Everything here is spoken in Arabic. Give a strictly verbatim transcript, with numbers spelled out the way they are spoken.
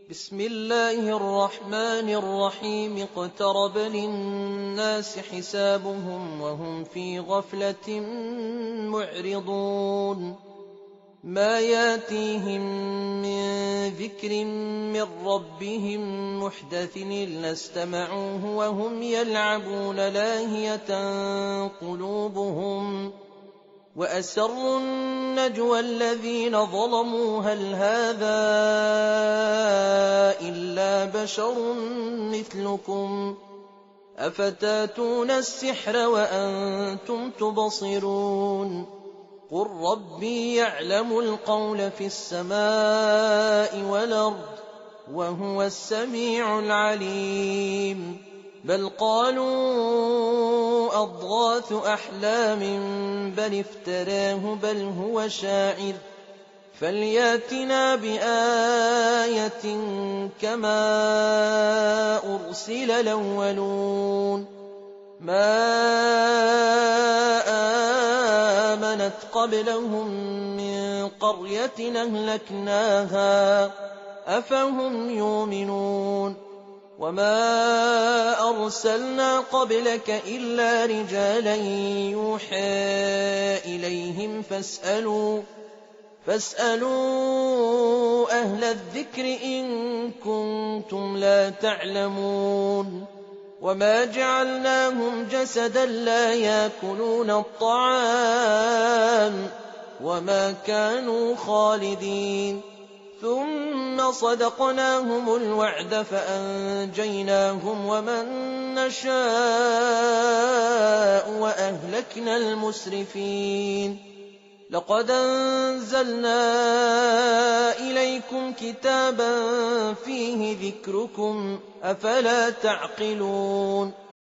بسم الله الرحمن الرحيم اقترب للناس حسابهم وهم في غفلة معرضون ما ياتيهم من ذكر من ربهم محدث إلا استمعوه وهم يلعبون لاهية قلوبهم وأسروا النجوى الذين ظلموا هل هذا إلا بشر مثلكم أفتاتون السحر وأنتم تبصرون قل ربي يعلم القول في السماء والأرض وهو السميع العليم بل قالوا أضغاث أحلام بل افتراه بل هو شاعر فلياتنا بآية كما أرسل الأولون ما آمنت قبلهم من قرية أهلكناها أفهم يؤمنون وما أرسلنا قبلك إلا رجالا يوحى إليهم فاسألوا فاسألوا أهل الذكر إن كنتم لا تعلمون وما جعلناهم جسدا لا يأكلون الطعام وما كانوا خالدين ثم صدقناهم الوعد فأنجيناهم ومن نشاء وأهلكنا المسرفين لقد أنزلنا إليكم كتابا فيه ذكركم أفلا تعقلون